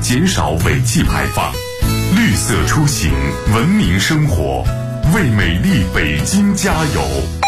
减少尾气排放，绿色出行，文明生活，为美丽北京加油！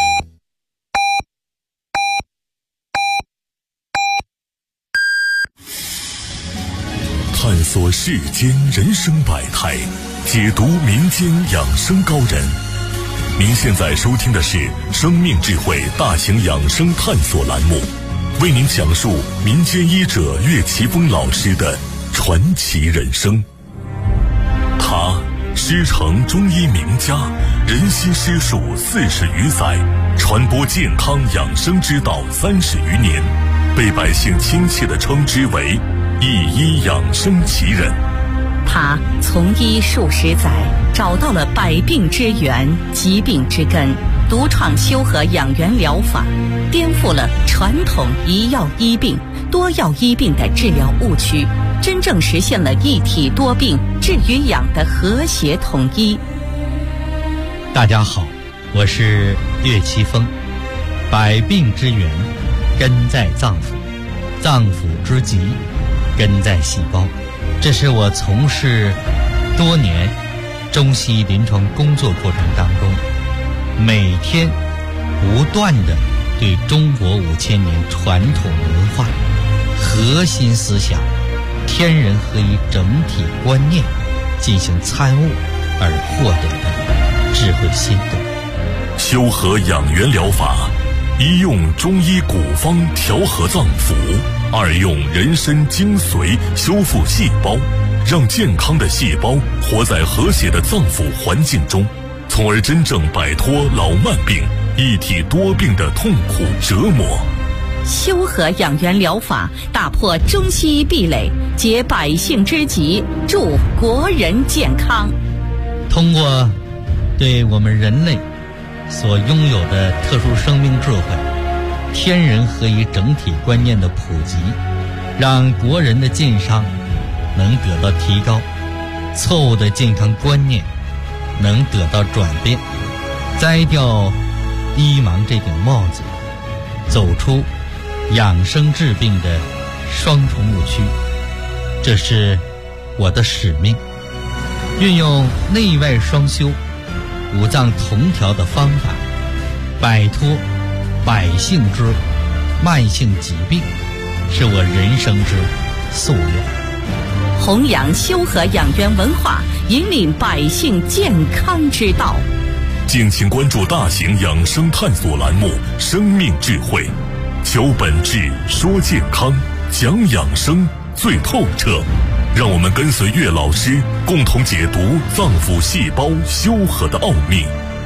探索世间人生百态，解读民间养生高人。您现在收听的是生命智慧大型养生探索栏目，为您讲述民间医者岳奇峰老师的传奇人生。他师承中医名家，人心师术40余载，传播健康养生之道30余年，被百姓亲切地称之为一医养生奇人。 他从医数十载，找到了百病之源、疾病之根，独创修和养元疗法，颠覆了传统一药医病、多药医病的治疗误区，真正实现了一体多病、治与养的和谐统一。 大家好，我是岳奇峰。百病之源根在脏腑，脏腑之疾根在细胞。这是我从事多年中西医临床工作过程当中，每天不断地对中国5000年传统文化核心思想天人合一整体观念进行参悟而获得的智慧心得。 修和养元疗法，一用中医古方调和脏腑，二用人参精髓修复细胞，让健康的细胞活在和谐的脏腑环境中，从而真正摆脱老慢病、一体多病的痛苦折磨。 修和养元疗法打破中西医壁垒，解百姓之急，助国人健康。 通过对我们人类所拥有的特殊生命智慧、天人合一整体观念的普及，让国人的健康能得到提高，错误的健康观念能得到转变，摘掉医盲这顶帽子，走出养生治病的双重误区。这是我的使命，运用内外双修、五脏同调的方法，摆脱百姓之慢性疾病，是我人生之夙愿。 弘扬修和养元文化，引领百姓健康之道。 敬请关注大型养生探索栏目《生命智慧》，求本质，说健康，讲养生最透彻。让我们跟随岳老师，共同解读脏腑细胞修和的奥秘。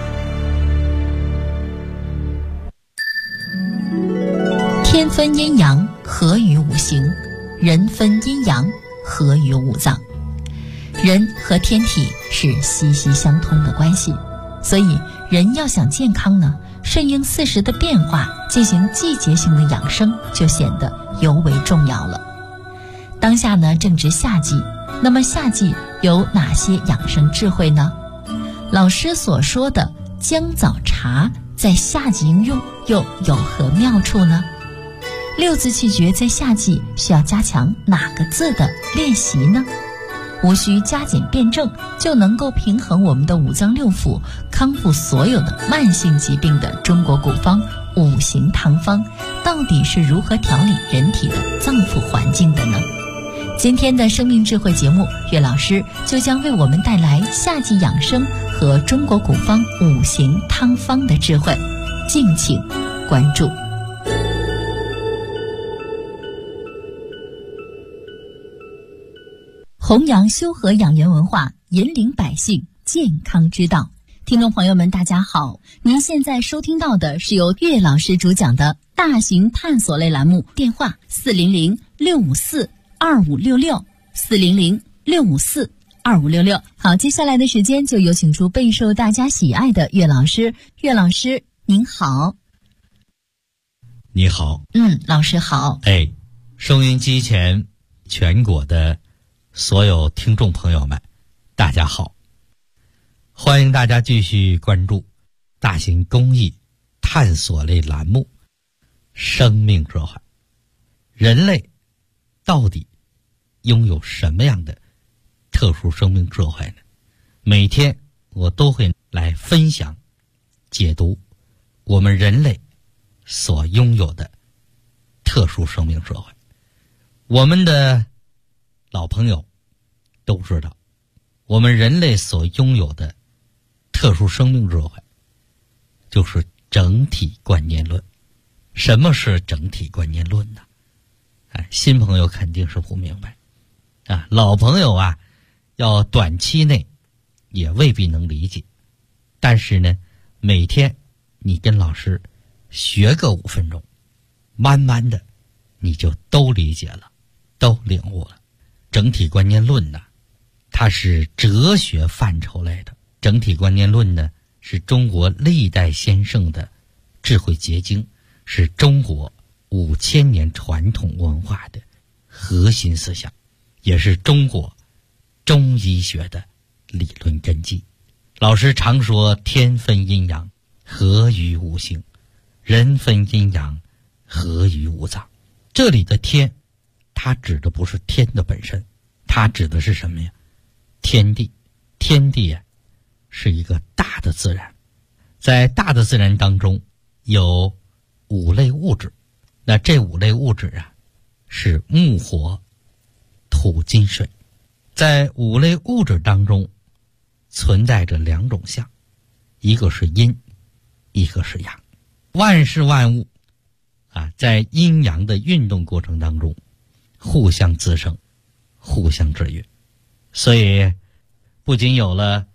天分阴阳，合于五行；人分阴阳，合于五脏。人和天体是息息相通的关系，所以人要想健康呢，顺应四时的变化，进行季节性的养生就显得尤为重要了。当下呢正值夏季，那么夏季有哪些养生智慧呢？老师所说的姜枣茶在夏季应用又有何妙处呢？六字气诀在夏季需要加强哪个字的练习呢？无需加减辩证就能够平衡我们的五脏六腑，康复所有的慢性疾病的中国古方五行汤方，到底是如何调理人体的脏腑环境的呢？今天的生命智慧节目，岳老师就将为我们带来夏季养生和中国古方五行汤方的智慧，敬请关注。弘扬修和养元文化，引领百姓健康之道。听众朋友们大家好，您现在收听到的是由岳老师主讲的大型探索类栏目，电话400-654-2566，400-654-2566。好，接下来的时间就有请出备受大家喜爱的岳老师。岳老师您好。 你好。 老师好。 收音机前全国的所有听众朋友们大家好，欢迎大家继续关注大型公益探索类栏目生命智慧。人类到底拥有什么样的特殊生命智慧呢？每天我都会来分享解读我们人类所拥有的特殊生命智慧。我们的老朋友都知道，我们人类所拥有的特殊生命智慧就是整体观念论。什么是整体观念论呢？新朋友肯定是不明白老朋友要短期内也未必能理解，但是呢，每天你跟老师学个5分钟，慢慢的你就都理解了，都领悟了。整体观念论呢，它是哲学范畴类的。整体观念论呢，是中国历代先圣的智慧结晶，是中国5000年传统文化的核心思想，也是中国中医学的理论根基。老师常说天分阴阳，合于五行；人分阴阳，合于五脏。这里的天，它指的不是天的本身，它指的是什么呀？天地。天地是一个大的自然，在大的自然当中有5类物质，那这5类物质是木火土金水。在5类物质当中存在着2种相，一个是阴，一个是阳。万事万物在阴阳的运动过程当中互相滋生，互相制约。所以不仅有了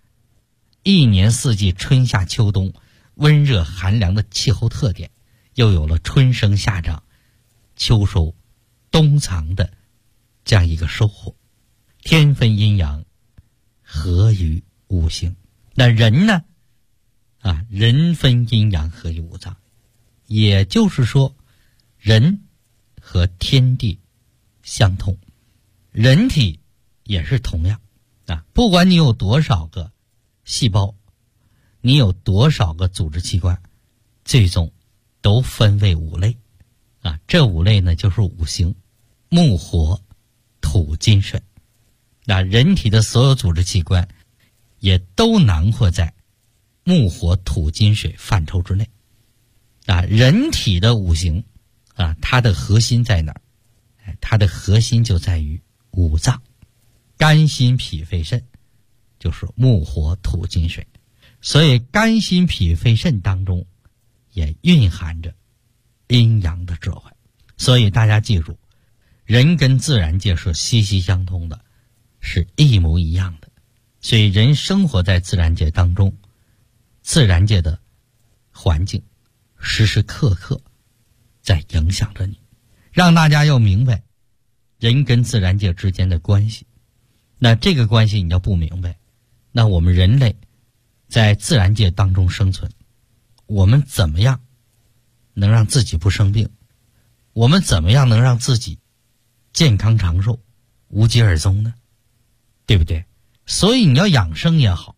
1年4季春夏秋冬温热寒凉的气候特点，又有了春生夏长秋收冬藏的这样一个收获。天分阴阳，合于五行。那人呢人分阴阳，合于五脏。也就是说，人和天地相通，人体也是同样不管你有多少个细胞，你有多少个组织器官，最终都分为5类这5类呢，就是五行：木火土金水。那人体的所有组织器官也都囊括在木火土金水范畴之内人体的五行它的核心在哪儿？它的核心就在于五脏，肝心脾肺肾就是木火土金水。所以肝心脾肺肾当中也蕴含着阴阳的智慧。所以大家记住，人跟自然界是息息相通的，是一模一样的。所以人生活在自然界当中，自然界的环境时时刻刻在影响着你。让大家要明白人跟自然界之间的关系。那这个关系你要不明白，那我们人类在自然界当中生存，我们怎么样能让自己不生病？我们怎么样能让自己健康长寿，无疾而终呢？对不对？所以你要养生也好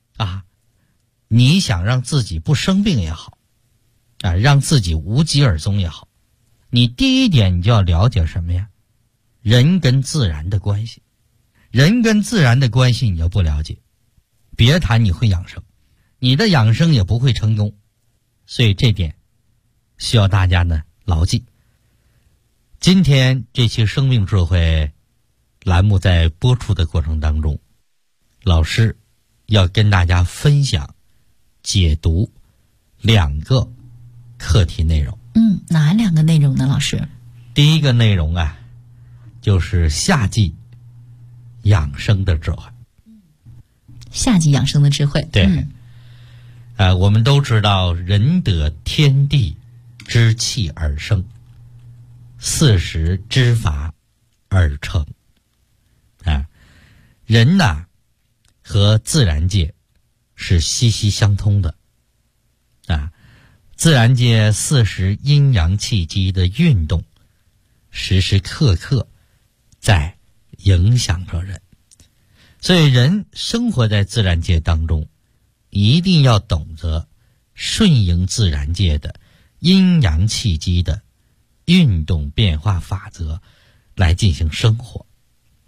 你想让自己不生病也好让自己无疾而终也好，你第一点你就要了解什么呀？人跟自然的关系。人跟自然的关系你要不了解，别谈你会养生，你的养生也不会成功。所以这点需要大家呢牢记。今天这期生命智慧栏目在播出的过程当中，老师要跟大家分享解读2个课题内容。 哪2个内容呢，老师？ 第一个内容就是夏季养生的智慧。 夏季养生的智慧。 对。我们都知道人得天地之气而生，40之法而成人和自然界是息息相通的自然界40阴阳气机的运动时时刻刻在影响着人。所以人生活在自然界当中，一定要懂得顺应自然界的阴阳气机的运动变化法则来进行生活。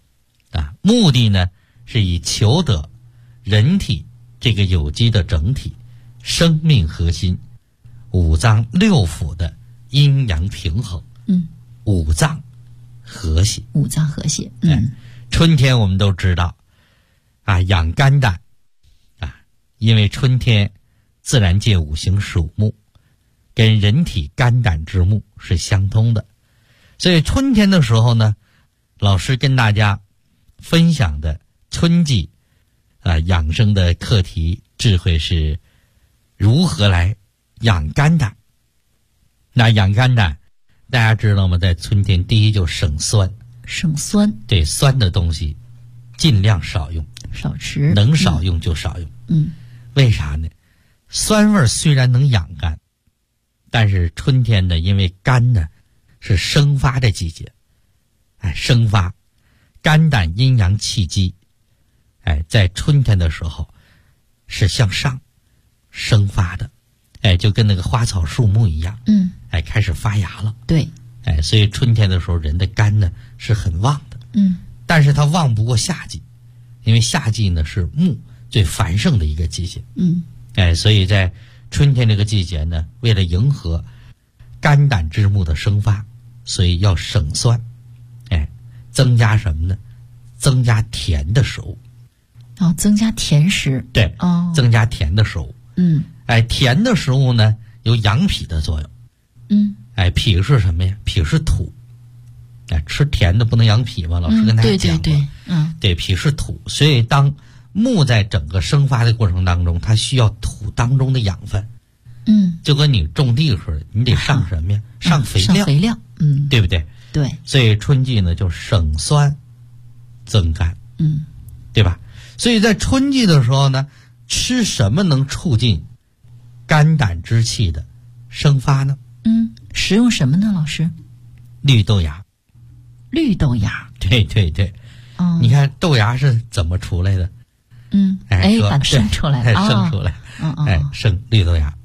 目的呢是以求得人体这个有机的整体生命核心五脏六腑的阴阳平衡，五脏和谐。 五脏和谐。 春天我们都知道啊，养肝胆啊，因为春天自然界五行属木，跟人体肝胆之木是相通的，所以春天的时候呢，老师跟大家分享的春季养生的课题智慧是如何来养肝胆。那养肝胆大家知道吗？在春天第一就省酸， 省酸， 对，酸的东西尽量少用， 少吃， 能少用就少用。为啥呢？酸味虽然能养肝，但是春天呢，因为肝呢是生发的季节，生发，肝胆阴阳气机，在春天的时候是向上生发的，就跟那个花草树木一样，开始发芽了。 对， 所以春天的时候人的肝呢是很旺的，但是它旺不过夏季，因为夏季呢是木最繁盛的一个季节，所以在春天这个季节呢，为了迎合肝胆之木的生发，所以要省酸，增加什么呢？增加甜的食物。 增加甜食。 对，增加甜的食物。甜的食物呢有养脾的作用。脾是什么呀？脾是土。吃甜的不能养脾吗？老师跟大家讲过。对，脾是土，所以当木在整个生发的过程当中，它需要土当中的养分。就跟你种地似的，你得上什么呀？上肥料。 上肥料。 对不对？ 对。 所以春季呢就省酸增肝。对吧？所以在春季的时候呢，吃什么能促进肝胆之气的生发呢？ 食用什么呢，老师？ 绿豆芽。 绿豆芽。 对对对。你看豆芽是怎么出来的？ 把它生出来。 生出来。生绿豆芽。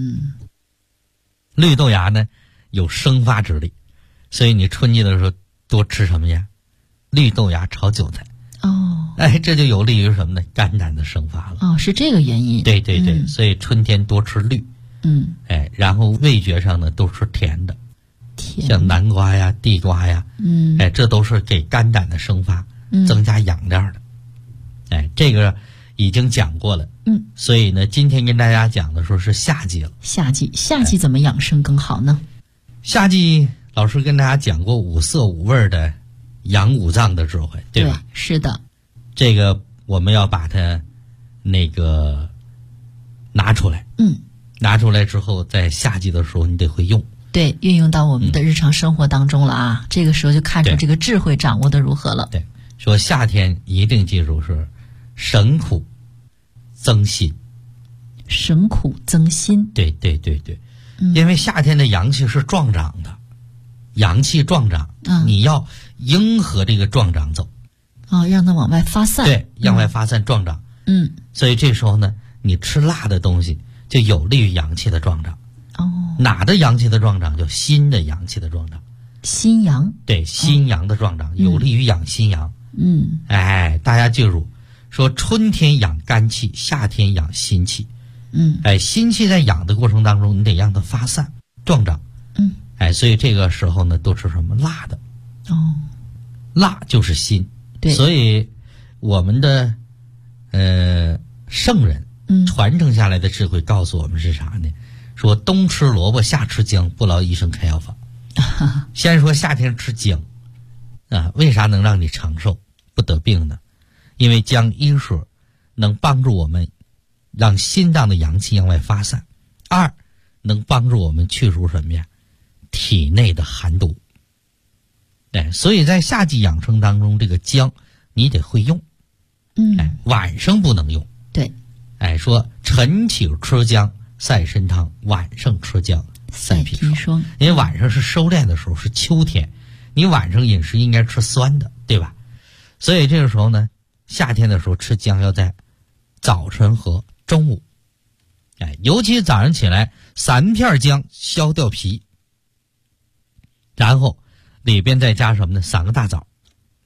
绿豆芽呢有生发之力，所以你春季的时候多吃什么呀？绿豆芽炒韭菜。这就有利于什么呢？肝胆的生发了。 是这个原因。 对对对，所以春天多吃绿。然后味觉上呢都是甜的，像南瓜呀、地瓜呀，这都是给肝胆的生发增加养料的。这个已经讲过了。所以呢，今天跟大家讲的时候是夏季了。夏季怎么养生更好呢？ 夏季老师跟大家讲过五色五味的养五脏的智慧，对吧？ 是的。 这个我们要把它那个拿出来。拿出来之后，在夏季的时候你得会用。 对，运用到我们的日常生活当中了啊。这个时候就看出这个智慧掌握的如何了。 对，说夏天一定记住是省苦增辛。 省苦增辛。 对对对对。因为夏天的阳气是壮长的，阳气壮长，你要迎合这个壮长走。 让它往外发散。 对，向外发散壮长。所以这时候呢，你吃辣的东西就有利于阳气的壮长。哪的阳气的壮长？就心的阳气的壮长。 心阳。 对，心阳的壮长，有利于养心阳。大家记住，说春天养肝气，夏天养心气。心气在养的过程当中，你得让它发散壮长。所以这个时候呢，都吃什么？辣的。辣就是心。 对。 所以我们的圣人传承下来的智慧告诉我们是啥呢？说冬吃萝卜夏吃姜，不劳医生开药方。先说夏天吃姜为啥能让你长寿不得病呢？因为姜一是能帮助我们让心脏的阳气向外发散，二能帮助我们去除什么呀？体内的寒毒。所以在夏季养生当中，这个姜你得会用。晚上不能用。 对。 说晨起吃姜赛参汤，晚上吃姜赛砒霜。因为晚上是收敛的时候，是秋天，你晚上饮食应该吃酸的，对吧？所以这个时候呢，夏天的时候吃姜要在早晨和中午。尤其早上起来3片姜削掉皮，然后里边再加什么呢？3个大枣，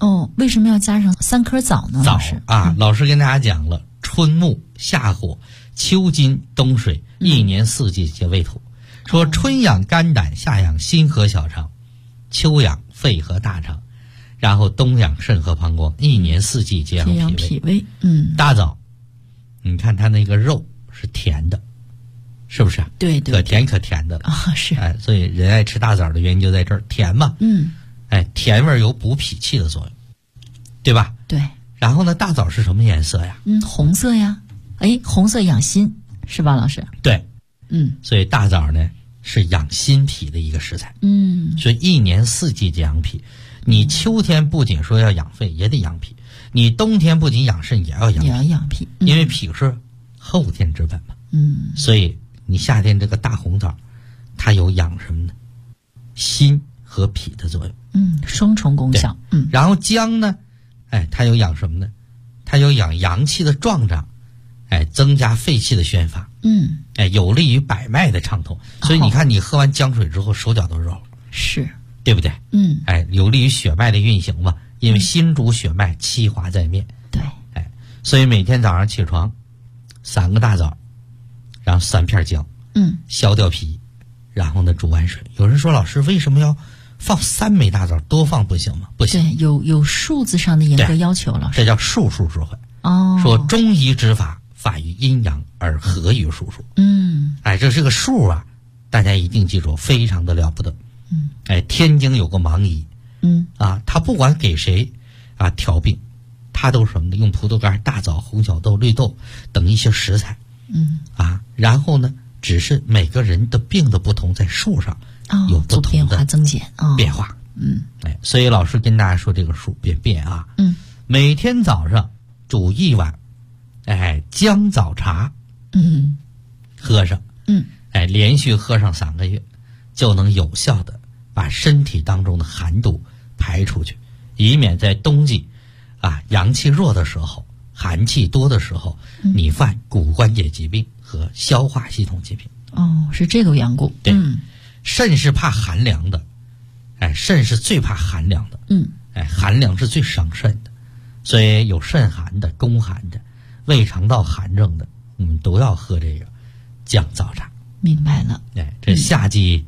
哦，为什么要加上3颗枣呢？ 枣老师啊，老师跟大家讲了，春木夏火秋金冬水，一年四季皆为土。说春养肝胆，夏养心和小肠，秋养肺和大肠，然后冬养肾和膀胱，一年四季皆养脾胃。大枣，你看它那个肉是甜的，是不是？ 对， 可甜可甜的了啊，是。 所以人爱吃大枣的原因就在这儿，甜嘛。甜味有补脾气的作用，对吧？ 对。 然后呢，大枣是什么颜色呀？ 红色呀。红色养心是吧，老师？ 对。所以大枣呢是养心脾的一个食材。所以一年四季皆养脾。你秋天不仅说要养肺，也得养脾；你冬天不仅养肾，也要养脾。因为脾是后天之本嘛。所以你夏天这个大红枣，它有养什么呢？心和脾的作用。 双重功效。 然后姜呢，它有养什么呢？它有养阳气的壮长，增加肺气的宣发。有利于百脉的畅通。所以你看，你喝完姜水之后，手脚都热了， 是， 对不对？有利于血脉的运行嘛，因为心主血脉，气化在面。 对。 所以每天早上起床，3个大枣，然后3片姜，削掉皮，然后呢煮完水。有人说，老师为什么要放3枚大枣？多放不行吗？不行。 对，有数字上的严格要求，老师。 这叫术数智慧。说中医之法，法于阴阳而合于术数。这是个数啊，大家一定记住，非常的了不得。天津有个盲医，他不管给谁调病，他都是什么呢？用葡萄干、大枣、红小豆、绿豆等一些食材。然后呢，只是每个人的病的不同，在数上有不同的变化增减变化。所以老师跟大家说这个数变啊。每天早上煮1碗，姜枣茶，喝上，连续喝上3个月，就能有效的把身体当中的寒毒排出去，以免在冬季阳气弱的时候，寒气多的时候，你犯骨关节疾病和消化系统疾病。 是这个缘故。 对。肾是怕寒凉的，肾是最怕寒凉的。寒凉是最伤肾的，所以有肾寒的、宫寒的、胃肠道寒症的，我们都要喝这个姜枣茶。 明白了。 这夏季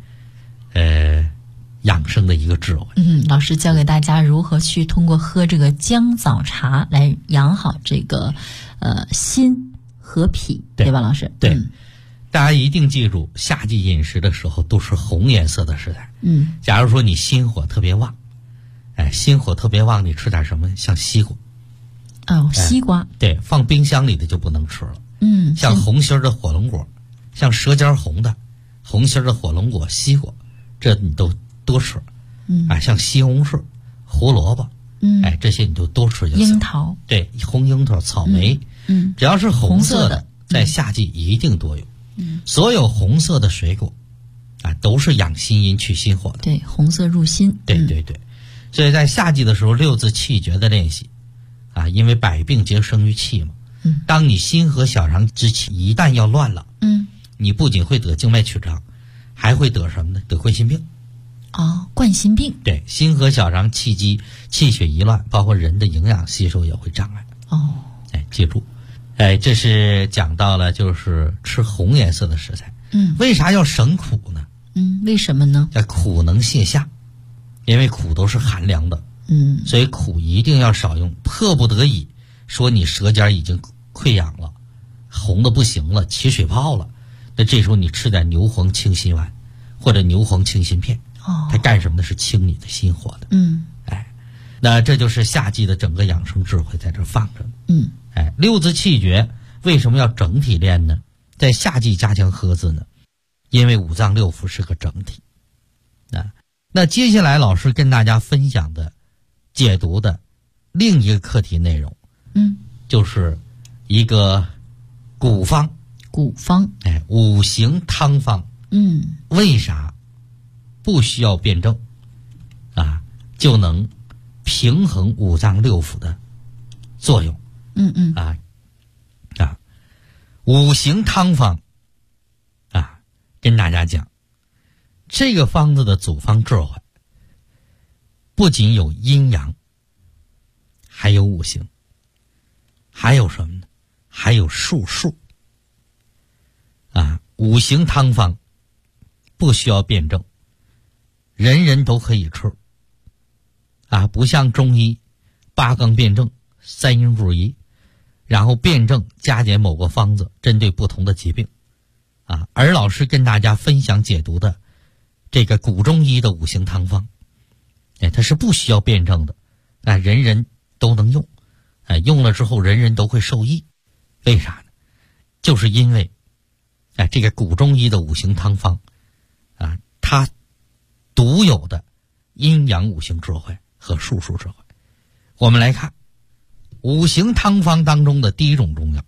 养生的一个智慧。 老师教给大家如何去通过喝这个姜枣茶来养好这个心和脾，对吧，老师？ 对。大家一定记住，夏季饮食的时候都是红颜色的食材。假如说你心火特别旺，心火特别旺，你吃点什么？像西瓜。 西瓜。 对，放冰箱里的就不能吃了。像红心的火龙果，像舌尖红的红心的火龙果、西瓜，这你都多吃。像西红柿、胡萝卜，这些你就多吃就行。 樱桃。 对，红樱桃、草莓，只要是红色的，在夏季一定多有。所有红色的水果都是养心阴去心火的。 对，红色入心。 对。所以在夏季的时候，6字气诀的练习因为百病皆生于气嘛。当你心和小肠之气一旦要乱了，你不仅会得静脉曲张，还会得什么呢？得冠心病。 冠心病。 对，心和小肠气机、气血一乱，包括人的营养吸收也会障碍。记住。这是讲到了，就是吃红颜色的食材。为啥要省苦呢？ 为什么呢？ 苦能泻下，因为苦都是寒凉的。所以苦一定要少用。迫不得已，说你舌尖已经溃疡了，红的不行了，起水泡了，那这时候你吃点牛黄清心丸或者牛黄清心片。它干什么呢？是清你的心火的。那这就是夏季的整个养生智慧在这放着。6字气诀为什么要整体练呢？在夏季加强喝字呢？因为五脏六腑是个整体。那接下来老师跟大家分享的解读的另一个课题内容，就是一个古方，五行汤方。为啥不需要辩证就能平衡五脏六腑的作用？五行汤方跟大家讲，这个方子的组方智慧不仅有阴阳， 还有五行，还有什么呢？还有术数啊。五行汤方不需要辩证，人人都可以吃啊，不像中医八纲辩证三阴主仪，然后辩证加减某个方子针对不同的疾病啊。而老师跟大家分享解读的这个古中医的五行汤方，它是不需要辩证的啊，人人都能用啊，用了之后人人都会受益。为啥呢？就是因为这个古中医的五行汤方啊，它独有的阴阳五行智慧和术数智慧。我们来看五行汤方当中的第一种中药，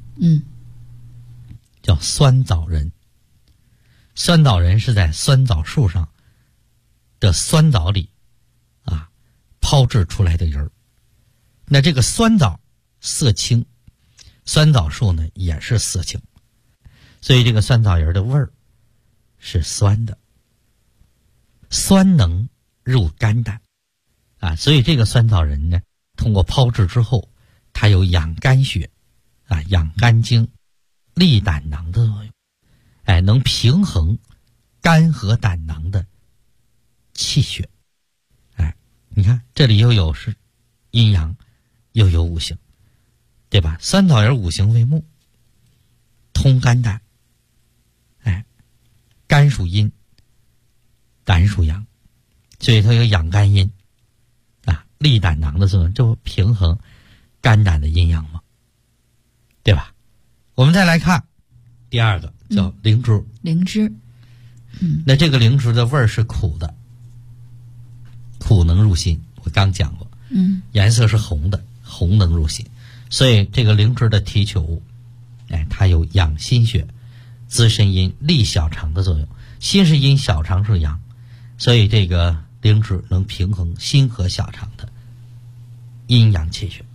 叫酸枣仁。酸枣仁是在酸枣树上的酸枣里啊抛制出来的仁儿。那这个酸枣色青，酸枣树呢也是色青，所以这个酸枣仁的味儿是酸的，酸能入肝胆啊，所以这个酸枣仁呢，通过抛制之后，它有养肝血啊、养肝经、利胆囊的作用，能平衡肝和胆囊的气血。你看这里又有是阴阳，又有五行，对吧？酸枣仁五行为木，通肝胆，肝属阴，胆属阳，所以它有养肝阴啊、利胆囊的作用，这不平衡肝胆的阴阳吗？对吧？我们再来看第二个，叫灵芝。 灵芝， 那这个灵芝的味儿是苦的，苦能入心，我刚讲过。颜色是红的，红能入心，所以这个灵芝的提取物，它有养心血、滋肾阴、利小肠的作用。心是阴，小肠是阳，所以这个灵芝能平衡心和小肠的阴阳气血。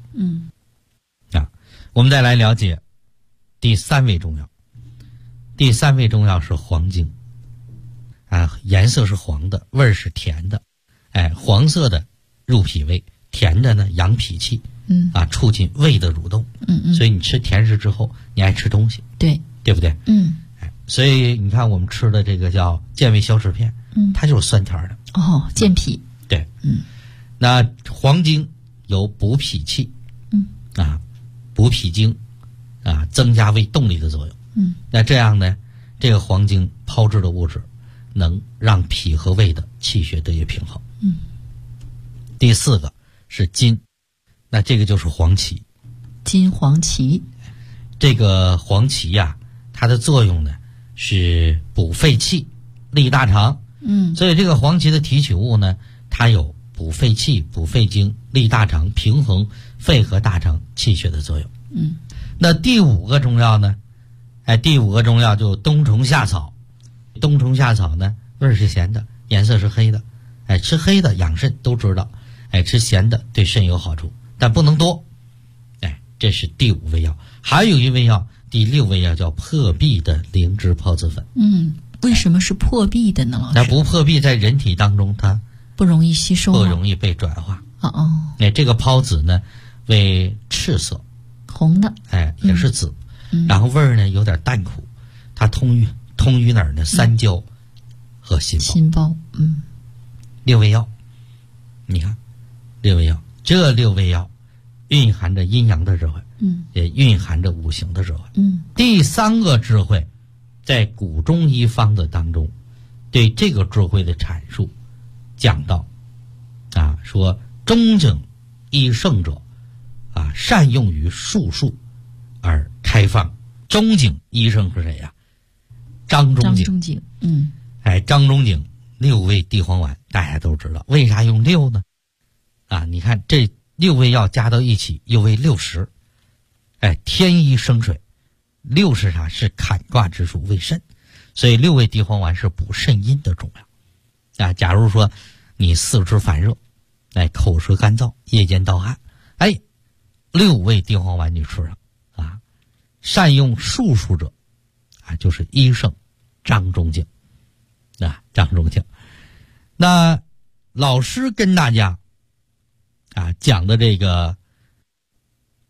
我们再来了解第三味中药。第三味中药是黄精啊，颜色是黄的，味儿是甜的，黄色的入脾胃，甜的呢养脾气，促进胃的蠕动。所以你吃甜食之后，你爱吃东西，对不对？所以你看我们吃的这个叫健胃消食片，它就是酸甜的。 健脾。 对，那黄精有补脾气，补脾经啊，增加胃动力的作用。那这样呢，这个黄精抛制的物质能让脾和胃的气血得以平衡。第四个是金，那这个就是黄芪。 金黄芪， 这个黄芪呀，它的作用呢是补肺气、利大肠。所以这个黄芪的提取物呢，它有补肺气、补肺经、利大肠、平衡肺和大肠气血的作用。那第五个中药呢？第五个中药就冬虫夏草。冬虫夏草呢，味儿是咸的，颜色是黑的。吃黑的养肾都知道，吃咸的对肾有好处，但不能多。这是第五味药。还有一味药，第六味药叫破壁的灵芝孢子粉。 为什么是破壁的呢，老师？ 那不破壁，在人体当中它不容易吸收， 不容易被转化。这个孢子呢，为赤色， 红的， 也是紫，然后味儿呢有点淡苦，它通于哪儿呢？三焦和心包。六味药，你看六味药，这六味药蕴含着阴阳的智慧，也蕴含着五行的智慧。第三个智慧，在古中医方子当中，对这个智慧的阐述，讲到说中景益圣者善用于术数而开放。中景医圣是谁呀？张仲景。张仲景六味地黄丸大家都知道，为啥用六呢？你看这六味药加到一起又为60。天一生水，六是啥？是坎卦之属，为肾，所以六味地黄丸是补肾阴的中药。假如说你四肢烦热，口舌干燥，夜间盗汗，六味地黄丸你吃上善用术数者就是医圣张仲景。张仲景。那老师跟大家讲的这个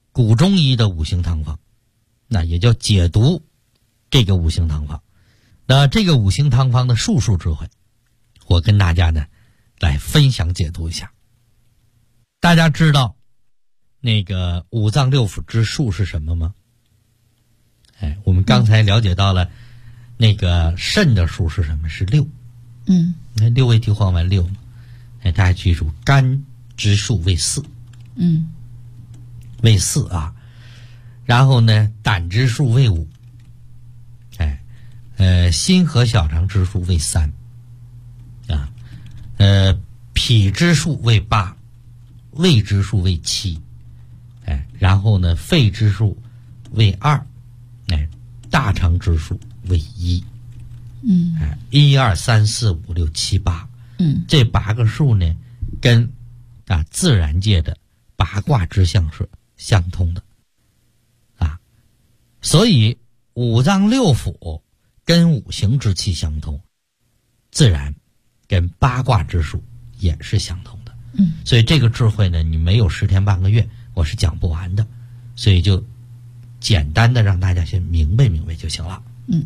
古中医的五行汤方，那也叫解读这个五行汤方。那这个五行汤方的术数智慧，我跟大家呢来分享解读一下。大家知道那个五脏六腑之术是什么吗？我们刚才了解到了那个肾的术是什么？是六。那六味地黄丸六嘛。大家记住，肝之术为四。为四啊。然后呢，胆之术为五。心和小肠之术为三。脾之术为八，胃之术为七。然后呢，肺之术为二。大肠之数为一。1、2、3、4、5、6、7、8。这8个数呢，跟自然界的八卦之象是相通的。所以五脏六腑跟五行之气相通，自然跟八卦之术也是相通的。所以这个智慧呢，你没有10天半个月，我是讲不完的。所以就简单的让大家先明白就行了。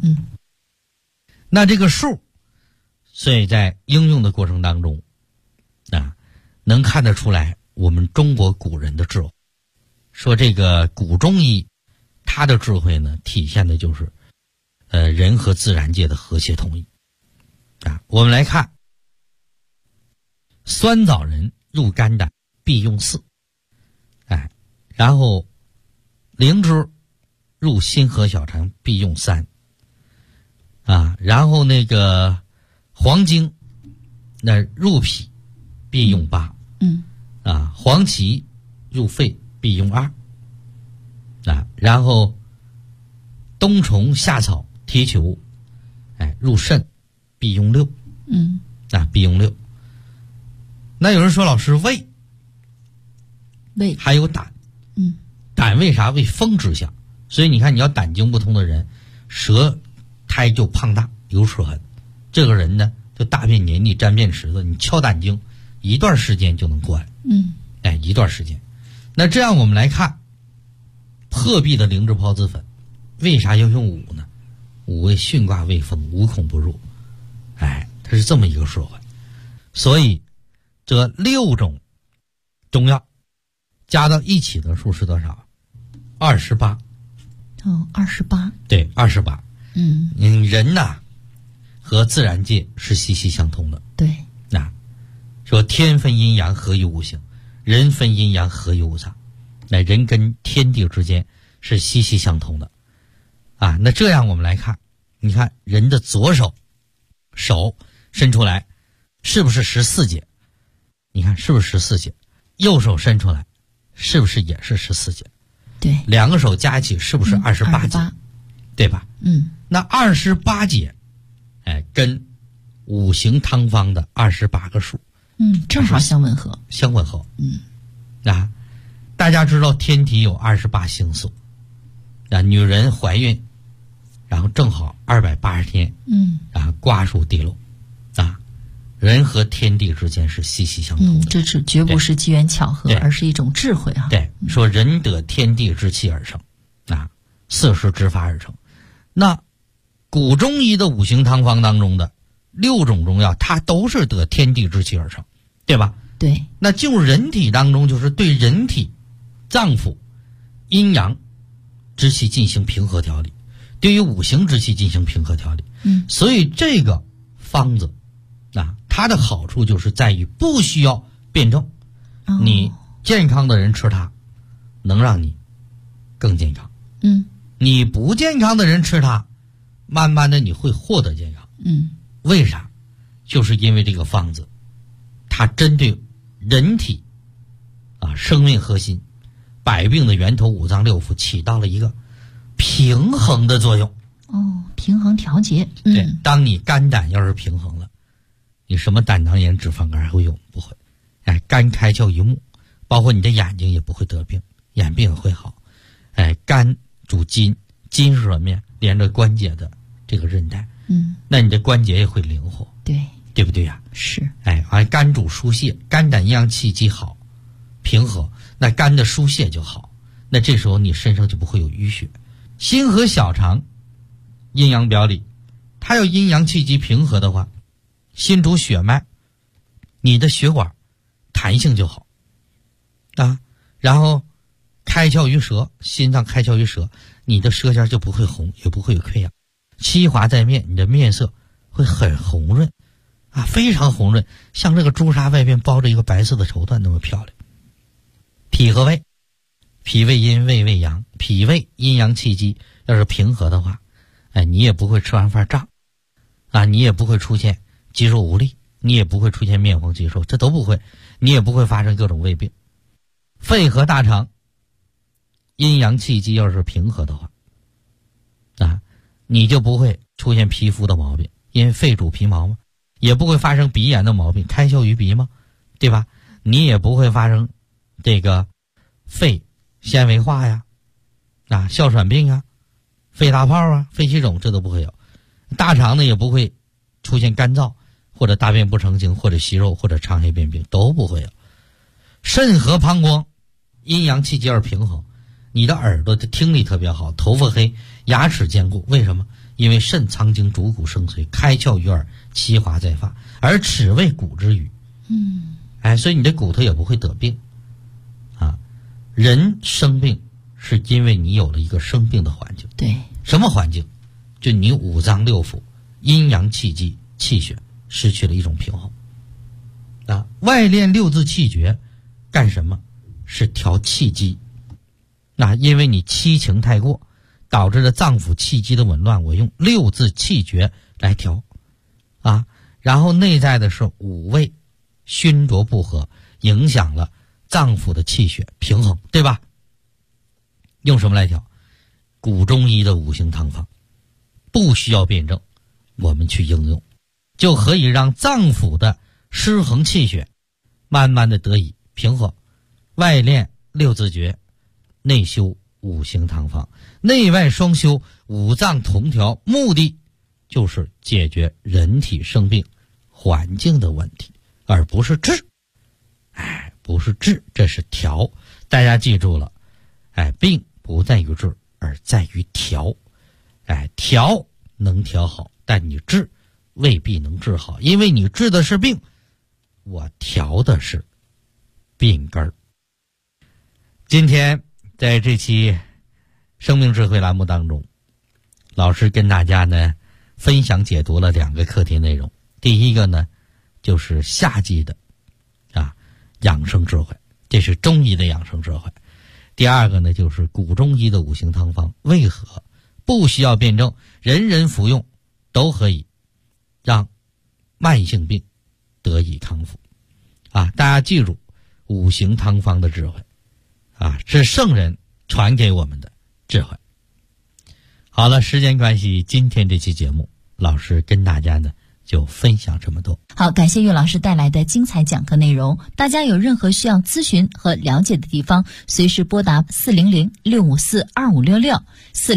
那这个数，所以在应用的过程当中能看得出来我们中国古人的智慧。说这个古中医它的智慧呢，体现的就是人和自然界的和谐统一。我们来看，酸枣仁入肝胆必用4。然后灵芝入心和小肠必用3。然后那个黄精那入脾必用8。黄芪入肺必用2。然后冬虫夏草贴球入肾必用6。必用6。那有人说，老师，胃还有胆。胆为啥？为风之象。所以你看，你要胆经不通的人，舌苔就胖大有齿痕，这个人呢就大便黏腻沾便池子，你敲胆经一段时间就能过来。一段时间。那这样我们来看破壁的灵芝孢子粉，为啥要用5呢？5为巽卦为风，无孔不入。它是这么一个说法。所以这6种中药加到一起的数是多少？28。 28。 对，28。人呐和自然界是息息相通的。 对。 说天分阴阳合于五行，人分阴阳合于五脏。人跟天地之间是息息相通的。那这样我们来看，你看人的左手伸出来是不是14节？你看是不是14节？右手伸出来是不是也是14节？ 对。 两个手加一起是不是28节？对吧？那28节跟五行汤方的28个数正好相吻合。 大家知道天体有28星宿。女人怀孕然后正好280天，然后瓜熟蒂落。人和天地之间是息息相通的。 这是绝不是机缘巧合，而是一种智慧啊。 对，说人得天地之气而生，四时之法而成。那古中医的五行汤方当中的6种中药，它都是得天地之气而成，对吧？ 对。 那进入人体当中，就是对人体脏腑阴阳之气进行平和调理，对于五行之气进行平和调理。所以这个方子它的好处就是在于不需要辩证。你健康的人吃它能让你更健康。你不健康的人吃它，慢慢的你会获得健康。为啥？就是因为这个方子它针对人体生命核心百病的源头五脏六腑起到了一个平衡的作用。 平衡调节。 对，当你肝胆要是平衡了，你什么胆囊炎脂肪肝还会有？不会。肝开窍于目，包括你的眼睛也不会得病，眼病也会好。肝主筋，筋是什么呀？连着关节的这个韧带。那你的关节也会灵活。对不对呀？ 是。 肝主疏泄，肝胆阴阳气机好平和，那肝的疏泄就好， 那这时候你身上就不会有淤血。心和小肠阴阳表里，它要阴阳气机平和的话，心主血脉，你的血管弹性就好啊，然后开窍于舌，心脏开窍于舌，你的舌尖就不会红，也不会有溃疡。七华在面，你的面色会很红润啊，非常红润，像这个朱砂外边包着一个白色的绸缎那么漂亮。脾和胃，脾胃阴，胃胃阳，脾胃阴阳气机要是平和的话，你也不会吃完饭胀啊，你也不会出现肌肉无力，你也不会出现面黄肌瘦，这都不会，你也不会发生各种胃病。肺和大肠阴阳气机要是平和的话啊，你就不会出现皮肤的毛病，因为肺主皮毛嘛，也不会发生鼻炎的毛病，开窍于鼻嘛，对吧？你也不会发生这个肺纤维化呀，哮喘病啊，肺大泡啊，肺气肿，这都不会有。大肠呢也不会出现干燥或者大便不成形或者息肉或者肠癌变病，都不会有。肾和膀胱阴阳气机而平衡，你的耳朵的听力特别好，头发黑，牙齿坚固。为什么？因为肾藏精主骨生髓，开窍于耳，七华在发，而齿为骨之余。所以你的骨头也不会得病啊。人生病是因为你有了一个生病的环境。 对， 什么环境？就你五脏六腑阴阳气机气血失去了一种平衡啊。外练六字气诀干什么？是调气机。因为你七情太过，导致了脏腑气机的紊乱，我用六字气诀来调啊。然后内在的是五味熏浊不和，影响了脏腑的气血平衡，对吧？用什么来调？古中医的五行汤方，不需要辩证，我们去应用，就可以让脏腑的失衡气血慢慢的得以平和。外练六字诀，内修五行汤方，内外双修，五脏同调，目的就是解决人体生病环境的问题，而不是治。不是治，这是调。大家记住了，病不在于治，而在于调。调能调好，但你治未必能治好，因为你治的是病，我调的是病根儿。今天在这期生命智慧栏目当中，老师跟大家呢分享解读了2个课题内容。第一个呢就是夏季的养生智慧，这是中医的养生智慧。第二个呢就是古中医的五行汤方，为何不需要辩证，人人服用都可以让慢性病得以康复大家记住五行汤方的智慧是圣人传给我们的智慧。好了，时间关系，今天这期节目老师跟大家呢就分享这么多。 好，感谢岳老师带来的精彩讲课内容。大家有任何需要咨询和了解的地方，随时拨打400-654-2566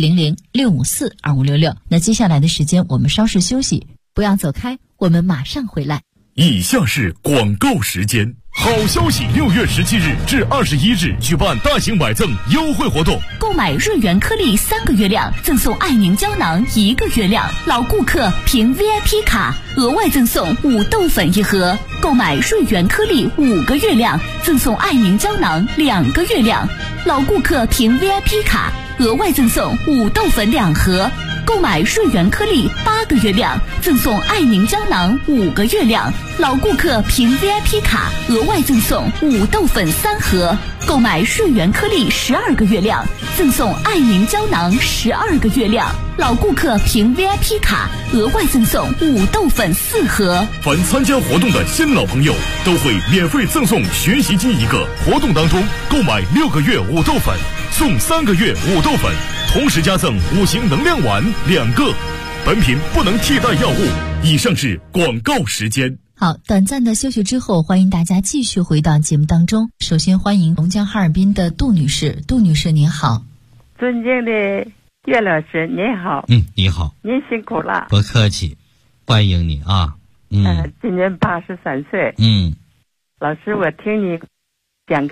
400-654-2566。那接下来的时间我们稍事休息，不要走开，我们马上回来。 以下是广告时间。好消息！6月17日至21日举办大型买赠优惠活动， 购买润元颗粒3个月量，赠送爱宁胶囊1个月量，老顾客凭 VIP 卡额外赠送5豆粉1盒，购买润元颗粒5个月量，赠送爱宁胶囊2个月量，老顾客凭 VIP 卡额外赠送5豆粉2盒，购买润元颗粒8个月量，赠送爱宁胶囊5个月量，老顾客凭 VIP 卡额外赠送5豆粉3盒，购买润元颗粒12个月量，赠送爱宁胶囊12个月量，老顾客凭 VIP 卡额外赠送5豆粉4盒。 凡参加活动的新老朋友都会免费赠送学习机1个，活动当中购买6个月5豆粉送3个月5豆粉，同时加赠5行能量丸2个。本品不能替代药物。以上是广告时间。 好，短暂的休息之后，欢迎大家继续回到节目当中。首先欢迎龙江哈尔滨的杜女士。杜女士您好。 尊敬的岳老师您好。 你好。 您辛苦了。 不客气，欢迎你啊。 今年83岁。 嗯。 老师，我听你讲课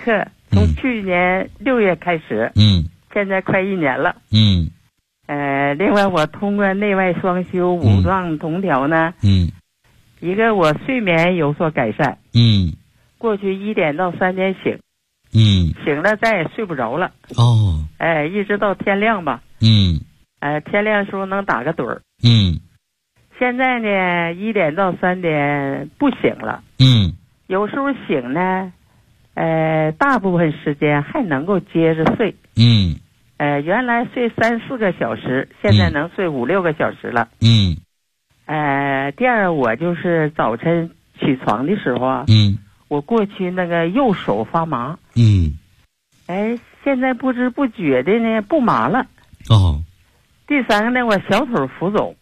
从去年6月开始，现在快1年了。另外我通过内外双修五脏同调呢，一个我睡眠有所改善，过去1点到3点醒，醒了再也睡不着了，一直到天亮吧，天亮的时候能打个盹儿，现在呢1点到3点不醒了，有时候醒呢，大部分时间还能够接着睡，原来睡3、4个小时，现在能睡5、6个小时了，第二我就是早晨起床的时候啊，我过去那个右手发麻，现在不知不觉的呢不麻了，第三个呢我小腿浮肿，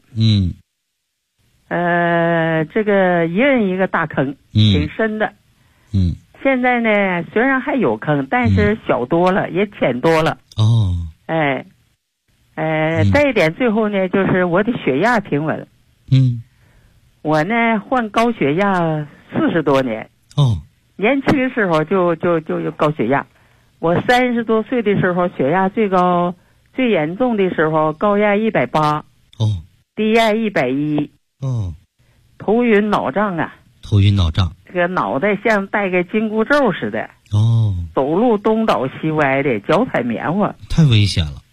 这个一人一个大坑，挺深的，现在呢虽然还有坑，但是小多了，也浅多了，再一点最后呢就是我的血压平稳，我呢患高血压40多年，年轻的时候就有高血压，我30多岁的时候血压最高最严重的时候高压180，低压110，头晕脑胀啊，这个脑袋像带个紧箍咒似的，走路东倒西歪的，脚踩棉花， 太危险了，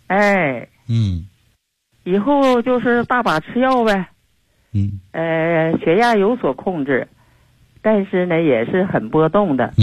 以后就是大把吃药呗，血压有所控制，但是呢也是很波动的，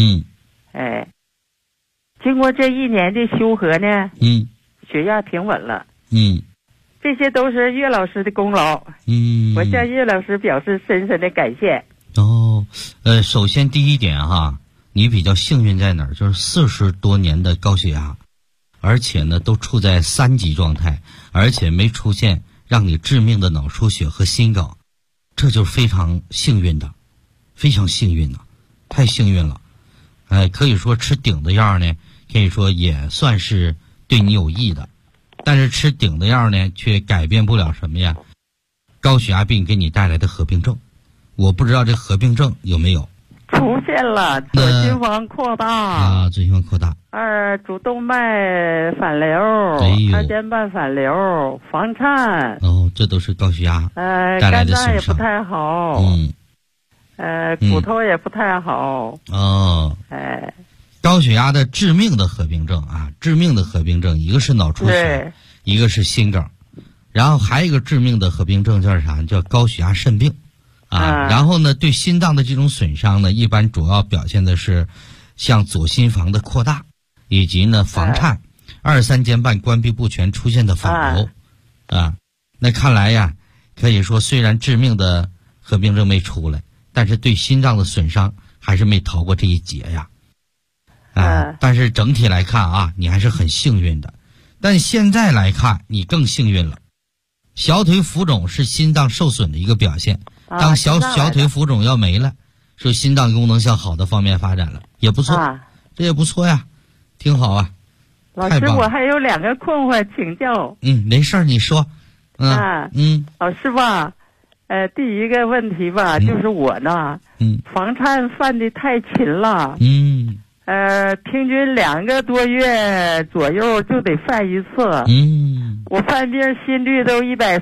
经过这1年的修和呢，血压平稳了，这些都是岳老师的功劳，我向岳老师表示深深的感谢。 首先第一点哈，你比较幸运在哪儿？就是40多年的高血压，而且呢都处在3级状态，而且没出现让你致命的脑出血和心梗，这就是非常幸运的，非常幸运的，太幸运了。可以说吃顶的药呢，可以说也算是对你有益的，但是吃顶的药呢，却改变不了什么呀？高血压病给你带来的合并症，我不知道这合并症有没有出现了，左心房扩大左心房扩大 ，2主动脉反流，2尖瓣反流，房颤， 这都是高血压带来的损伤， 肝脏也不太好，骨头也不太好， 高血压的致命的合并症啊，致命的合并症，一个是脑出血，一个是心梗，然后还有一个致命的合并症叫啥？叫高血压肾病然后呢，对心脏的这种损伤呢，一般主要表现的是像左心房的扩大，以及呢房颤，2、3尖瓣关闭不全出现的反流那看来呀，可以说虽然致命的合并症没出来，但是对心脏的损伤还是没逃过这一劫呀。但是整体来看啊，你还是很幸运的。但现在来看，你更幸运了。小腿浮肿是心脏受损的一个表现，当小腿浮肿要没了，说心脏功能向好的方面发展了，也不错，这也不错呀，挺好啊。 老师，我还有2个困惑请教。 没事儿，你说。 老师吧，第一个问题吧，就是我呢，房颤犯的太勤了，平均2个多月左右就得犯一次，我犯病心率都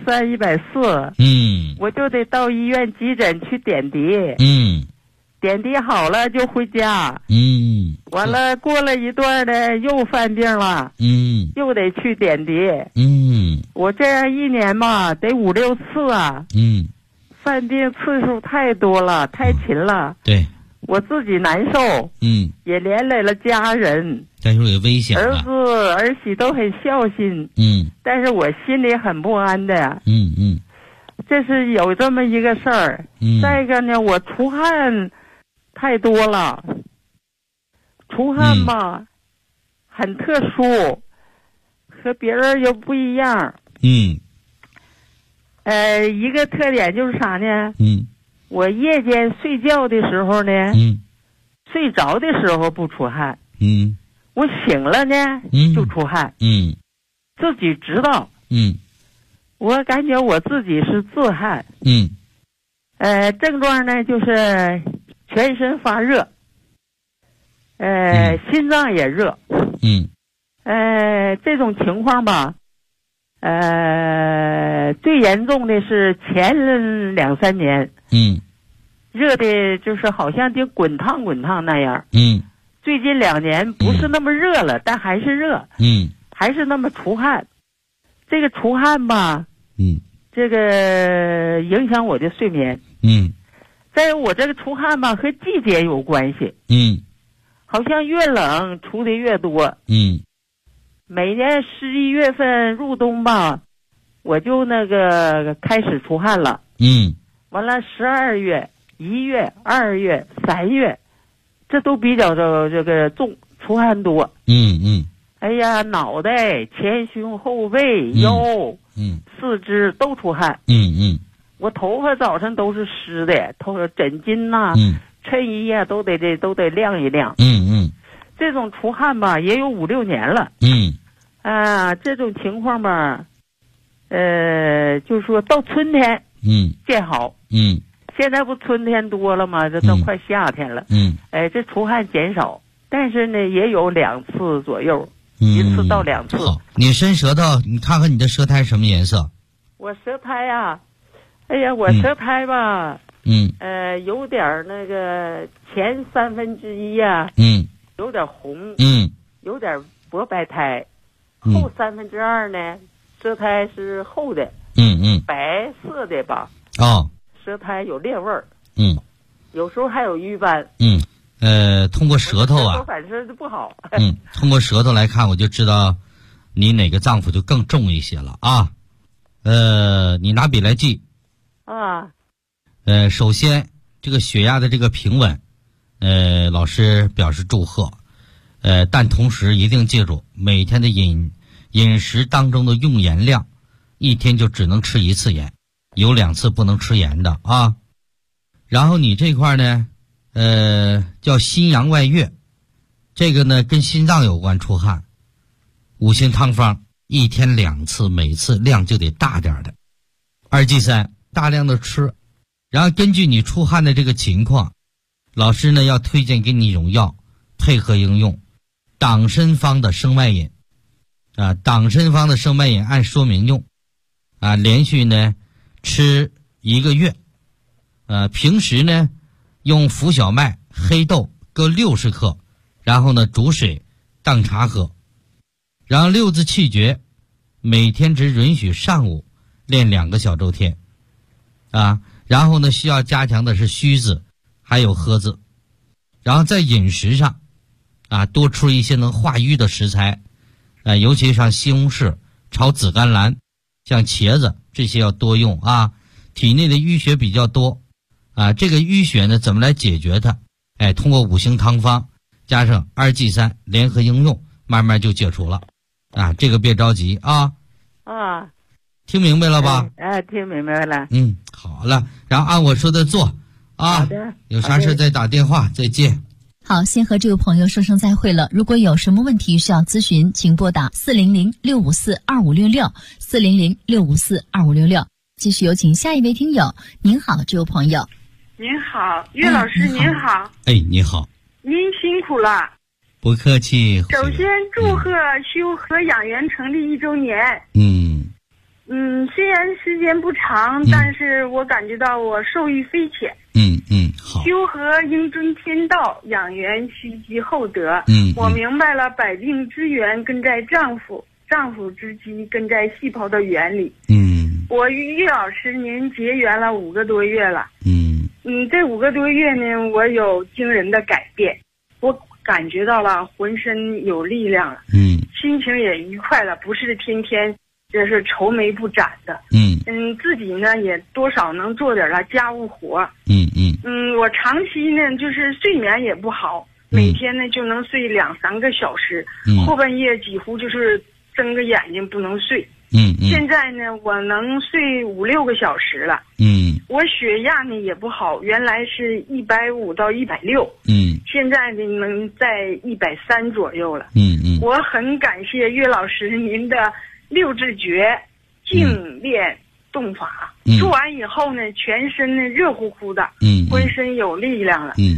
130、140，我就得到医院急诊去点滴，点滴好了就回家，完了过了一段呢又犯病了，又得去点滴，我这样1年吧得5、6次啊，犯病次数太多了，太勤了， 对。 我自己难受，也连累了家人， 但是有危险了， 儿子儿媳都很孝心，但是我心里很不安的，这是有这么一个事儿，再一个呢，我出汗太多了，出汗吧，很特殊，和别人又不一样，一个特点就是啥呢？我夜间睡觉的时候呢，睡着的时候不出汗，我醒了呢，就出汗，自己知道，我感觉我自己是自汗，症状呢就是全身发热， 心脏也热。这种情况吧，最严重的是前2-3年，热的就是好像就滚烫那样。最近2年不是那么热了，但还是热。还是那么出汗。这个出汗吧，这个影响我的睡眠。再有我这个出汗吧，和季节有关系。好像越冷出的越多。每年11月份入冬吧，我就那个开始出汗了。完了12月、1月、2月、3月，这都比较的这个重，出汗多。哎呀，脑袋、前胸、后背、腰，四肢都出汗。我头发早晨都是湿的，枕巾呐、衬衣呀、都得晾一晾。这种出汗吧，也有5-6年了。这种情况吧，就是说到春天，见好。现在不春天多了吗？这都快夏天了。这出汗减少，但是呢，也有2次左右，1次到2次。 好，你伸舌头，你看看你的舌苔什么颜色？ 我舌苔呀，哎呀，我舌苔吧，有点那个前1/3呀，有点红，有点薄白苔，后2/3呢，舌苔是厚的，白色的吧，舌苔有裂味儿，有时候还有瘀斑， 通过舌头啊， 反正不好， 通过舌头来看，我就知道你哪个脏腑就更重一些了啊，你拿笔来记，首先这个血压的这个平稳，老师表示祝贺，但同时一定记住每天的饮食当中的用盐量，一天就只能吃1次盐，有2次不能吃盐的啊。然后你这块呢，叫心阳外越，这个呢跟心脏有关，出汗。5行汤方一天2次，每次量就得大点的。2G3大量的吃，然后根据你出汗的这个情况，老师呢要推荐给你一种药，配合应用党参方的生脉饮。党参方的生脉饮按说明用，连续呢吃1个月，平时呢用浮小麦、黑豆各60克，然后呢煮水当茶喝，然后6字气诀，每天只允许上午练2个小周天，然后呢需要加强的是虚字还有喝字，然后在饮食上多吃一些能化瘀的食材，尤其像西红柿、炒紫甘蓝、像茄子这些要多用啊。体内的淤血比较多这个淤血呢怎么来解决它？通过5行汤方加上2G3联合应用，慢慢就解除了这个别着急啊。听明白了吧？ 听明白了。 好了，然后按我说的做好的， 有啥事再打电话，再见。 好，先和这位朋友说声再会了。如果有什么问题需要咨询，请拨打400-654-2566 400-654-2566。继续有请下一位听友。您好，这位朋友。 您好，岳老师，您好。 你好。 您辛苦了。 不客气。 首先祝贺修和养元成立1周年。虽然时间不长，但是我感觉到我受益匪浅。好。修和应遵天道，养元须积厚德。我明白了百病之源根在脏腑，脏腑之基根在细胞的原理。我与岳老师您结缘了5个多月了。这5个多月呢，我有惊人的改变，我感觉到了浑身有力量了。心情也愉快了，不是天天就是愁眉不展的。自己呢也多少能做点家务活。我长期呢就是睡眠也不好，每天呢就能睡2-3个小时，后半夜几乎就是睁个眼睛不能睡。现在呢我能睡5-6个小时了。我血压呢也不好，原来是150到160，现在呢能在130左右了。我很感谢岳老师您的6字诀静练动法，做完以后呢全身呢热乎乎的，浑身有力量了。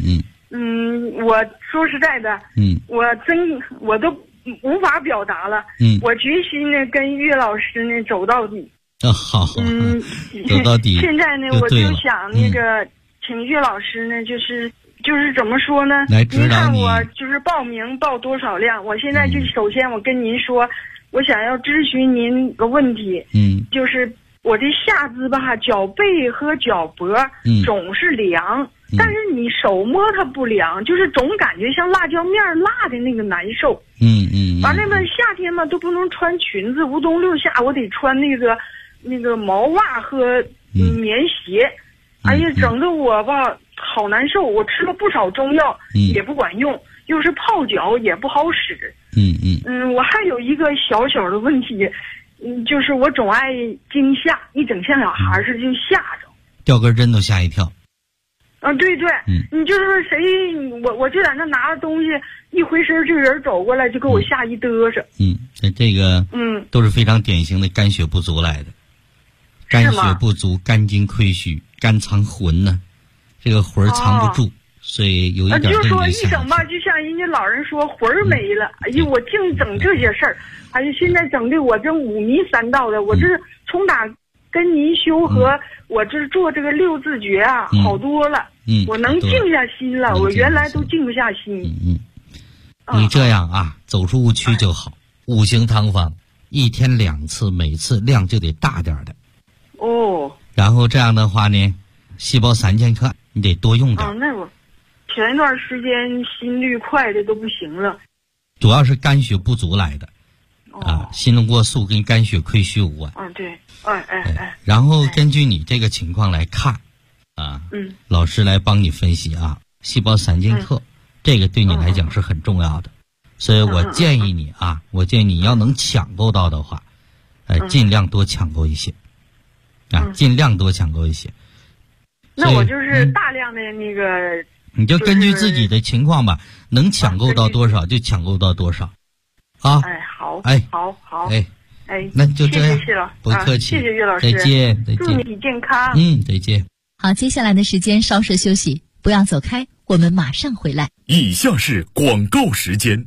我说实在的，我都无法表达了。我决心呢跟岳老师呢走到底。 好，走到底。 现在呢，我就想那个，请岳老师呢，就是怎么说呢？ 来指导你。 您看我就是报名报多少辆？我现在就首先我跟您说，我想要咨询您个问题。就是我的下肢吧，脚背和脚脖总是凉，但是你手摸它不凉，就是总感觉像辣椒面辣的那个难受。完了嘛，夏天嘛都不能穿裙子，无冬六夏我得穿那个毛袜和棉鞋。哎呀，整得我吧好难受。我吃了不少中药，也不管用，又是泡脚也不好使。我还有一个小小的问题，就是我总爱惊吓，一整像小孩似的就吓着， 掉根针都吓一跳。 对，你就是说谁，我就在那拿着东西，一回身就有人走过来，就给我吓一嘚瑟。 这个都是非常典型的肝血不足来的。肝血不足，肝经亏虚，肝藏魂呢，这个魂藏不住，所以有一点就说一整吧，就像人家老人说魂儿没了。哎呀，我净整这些事儿，哎呀，现在整的我这五迷三道的。我这从打跟您修和我这做这个六字诀啊，好多了。我能静下心了，我原来都静不下心。 你这样啊，走出误区就好。五行汤方1天2次，每次量就得大点的。然后这样的话呢，细胞3000克你得多用点。 那我前一段时间心率快的都不行了， 主要是肝血不足来的。心动过速跟肝血亏虚无关。 对。 然后根据你这个情况来看，老师来帮你分析啊，细胞3000克，这个对你来讲是很重要的。所以我建议你啊，你要能抢购到的话，尽量多抢购一些。尽量多抢购一些。 那我就是大量的那个， 你就根据自己的情况吧，能抢购到多少就抢购到多少。 好。 好。那就这样。 谢谢了， 不客气。 谢谢岳老师。 再见。 祝你健康。 再见。 好，接下来的时间稍事休息，不要走开，我们马上回来。 以下是广告时间。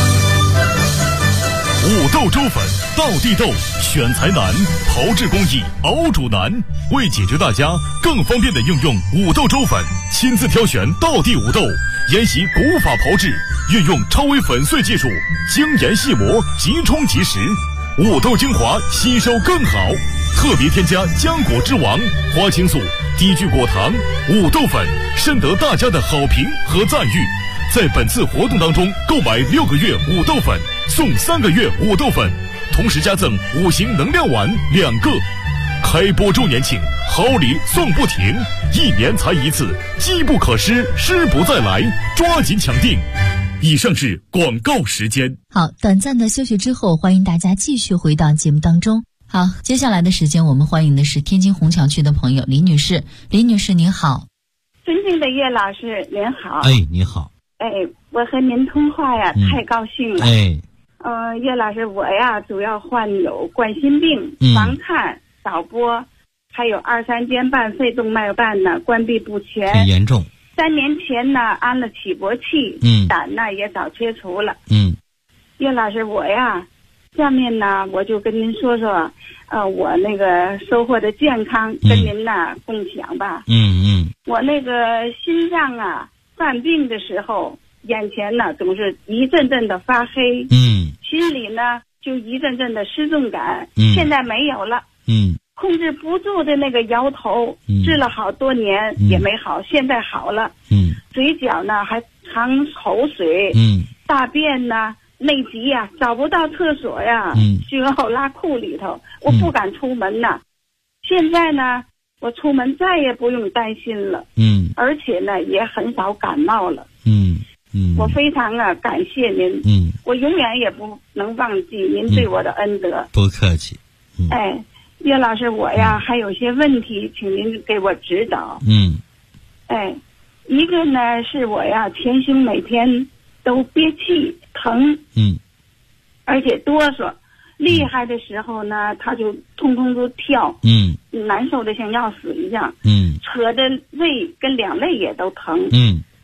五豆粥粉，道地豆，选材难，炮制工艺，熬煮难。为解决大家更方便的应用五豆粥粉，亲自挑选道地五豆，研习古法炮制，运用超微粉碎技术，精研细磨，即冲即食，五豆精华吸收更好。特别添加浆果之王、花青素、低聚果糖、五豆粉，深得大家的好评和赞誉。在本次活动当中，购买6个月五豆粉送3个月五豆粉，同时加赠5行能量丸2个。开播周年庆，好礼送不停，1年才一次，机不可失，失不再来，抓紧抢订。以上是广告时间。 好，短暂的休息之后，欢迎大家继续回到节目当中。好，接下来的时间我们欢迎的是天津虹桥区的朋友李女士。李女士您好。 尊敬的岳老师您好。 你好。 我和您通话呀，太高兴了。岳老师，我呀主要患有冠心病、房颤、导波，还有2、3间半肺动脉瓣呢关闭不全， 很严重。 3年前呢安了起搏器，胆呢也早切除了。岳老师，我呀下面呢我就跟您说说，我那个收获的健康跟您呢共享吧。我那个心脏啊犯病的时候，眼前呢总是一阵阵的发黑，心里呢就一阵阵的失重感，现在没有了，控制不住的那个摇头，治了好多年也没好，现在好了，嘴角呢还淌口水，大便呢内急呀，找不到厕所呀，就要拉裤里头，我不敢出门呐。现在呢我出门再也不用担心了，而且呢也很少感冒了，我非常感谢您，我永远也不能忘记您对我的恩德。 不客气。 岳老师，我呀还有些问题，请您给我指导。一个呢是我呀前胸每天都憋气疼，而且哆嗦，厉害的时候呢他就通通都跳，难受的像要死一样，扯着胃跟2肋也都疼，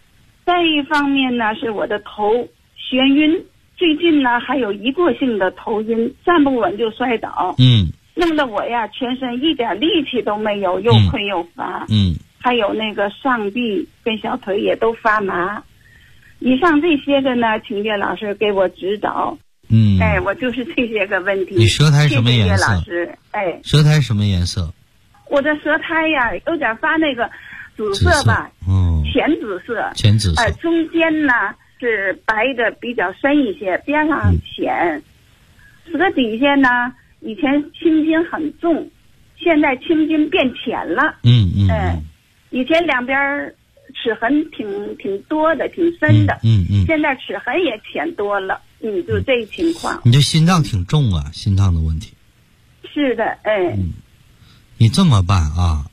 再一方面呢，是我的头眩晕，最近呢还有一过性的头晕，站不稳就摔倒，弄得我呀全身一点力气都没有，又困又乏，还有那个上臂跟小腿也都发麻。以上这些个呢，请叶老师给我指导。我就是这些个问题。 你舌苔什么颜色？ 谢谢叶老师。 舌苔什么颜色？ 我的舌苔呀，有点发那个紫色吧，浅紫色。 浅紫色。 中间呢是白的比较深一些，边上浅。舌底下呢，以前青筋很重，现在青筋变浅了。以前两边齿痕挺多的，挺深的。现在齿痕也浅多了。就这情况。 你这心脏挺重啊，心脏的问题。 是的， 你这么办啊？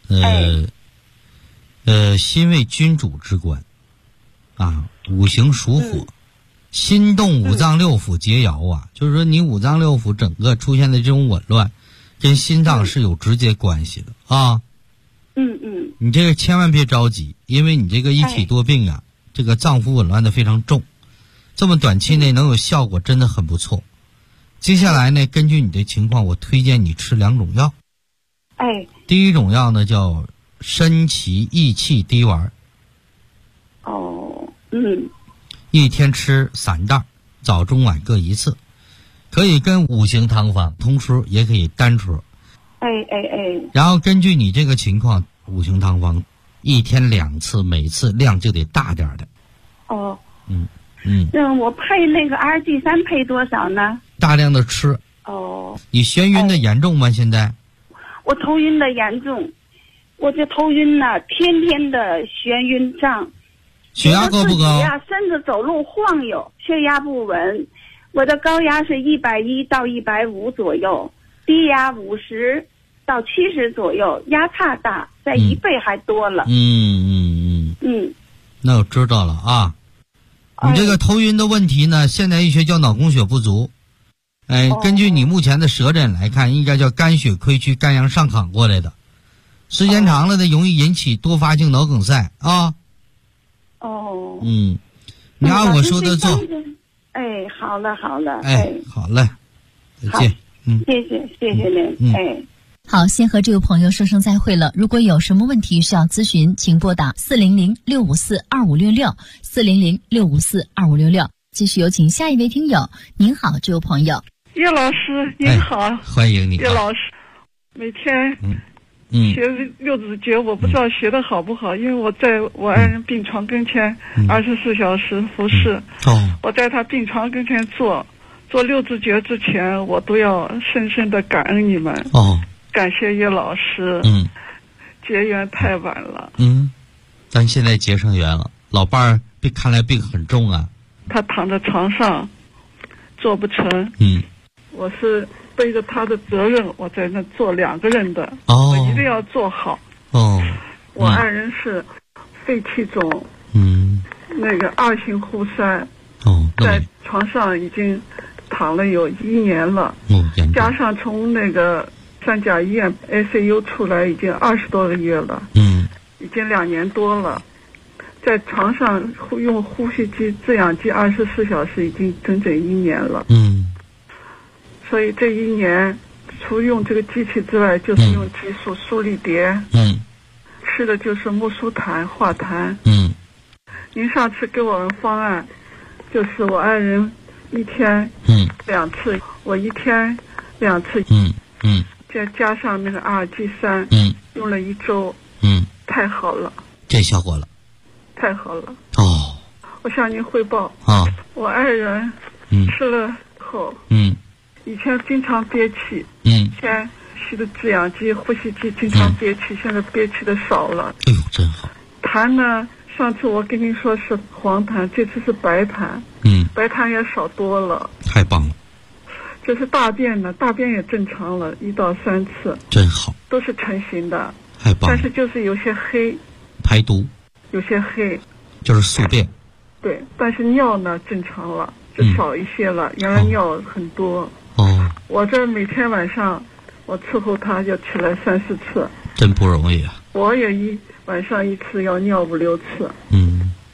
心为君主之官啊，五行属火，心动五脏六腑皆摇啊，就是说你五脏六腑整个出现的这种紊乱，跟心脏是有直接关系的啊。你这个千万别着急，因为你这个一体多病啊，这个脏腑紊乱的非常重。这么短期内能有效果真的很不错。接下来呢，根据你的情况，我推荐你吃2种药。第一种药呢叫参芪益气滴丸。一天吃3袋，早中晚各1次，可以跟5行汤方同吃，也可以单吃。然后根据你这个情况，5行汤方一天2次，每次量就得大点的。 我配那个 RG3 配多少呢？ 大量的吃。你眩晕的严重吗？现在？ 我头晕的严重，我这头晕呢，天天的眩晕胀。 血压高不高？ 身子走路晃悠，血压不稳。我的高压是110到150左右，低压50到70左右，压差大，在1倍还多了。 那我知道了啊。你这个头晕的问题呢，现代医学叫脑供血不足。根据你目前的舌诊来看，应该叫肝血亏虚、肝阳上亢过来的。时间长了呢，容易引起多发性脑梗塞啊。你按我说的做。 好了。好嘞， 再见。 谢谢您。 好，先和这位朋友说声再会了。如果有什么问题需要咨询，请拨打400-654-2566 400-654-2566。继续有请下一位听友。您好，这位朋友。 叶老师您好。 欢迎你。 叶老师每天学六字诀，我不知道学的好不好，因为我在我爱人病床跟前24小时服侍。我在他病床跟前做六字诀之前，我都要深深的感恩你们。感谢叶老师。结缘太晚了。 咱现在结上缘了。老伴儿看来病很重啊。 他躺在床上做不成。我是背着他的责任，我在那做2个人的。我一定要做好。我爱人是肺气肿。那个2型呼塞。在床上已经躺了有1年了。加上从那个三甲医院 ICU 出来已经20多个月了。已经2年多了。在床上用呼吸机、制氧机24小时，已经整整1年了。所以这1年，除用这个机器之外，就是用激素、舒力蝶。吃的就是木苏檀、化痰。您上次给我们方案，就是我爱人1天2次，我1天2次。再加上那个RG3，用了1周。太好了。 这效果了。 太好了。我向您汇报。我爱人吃了后，以前经常憋气。以前吸的制氧机、呼吸机经常憋气，现在憋气的少了。 真好。 痰呢，上次我跟您说是黄痰，这次是白痰。白痰也少多了。 太棒了。 这是大便呢，大便也正常了1到3次。 真好。 都是成型的。 太棒了。 但是就是有些黑。 排毒。 有些黑。 就是宿便。 对，但是尿呢正常了，就少一些了。原来尿很多。我这每天晚上我伺候他要起来3、4次。 真不容易啊。 我也晚上1次要尿5、6次。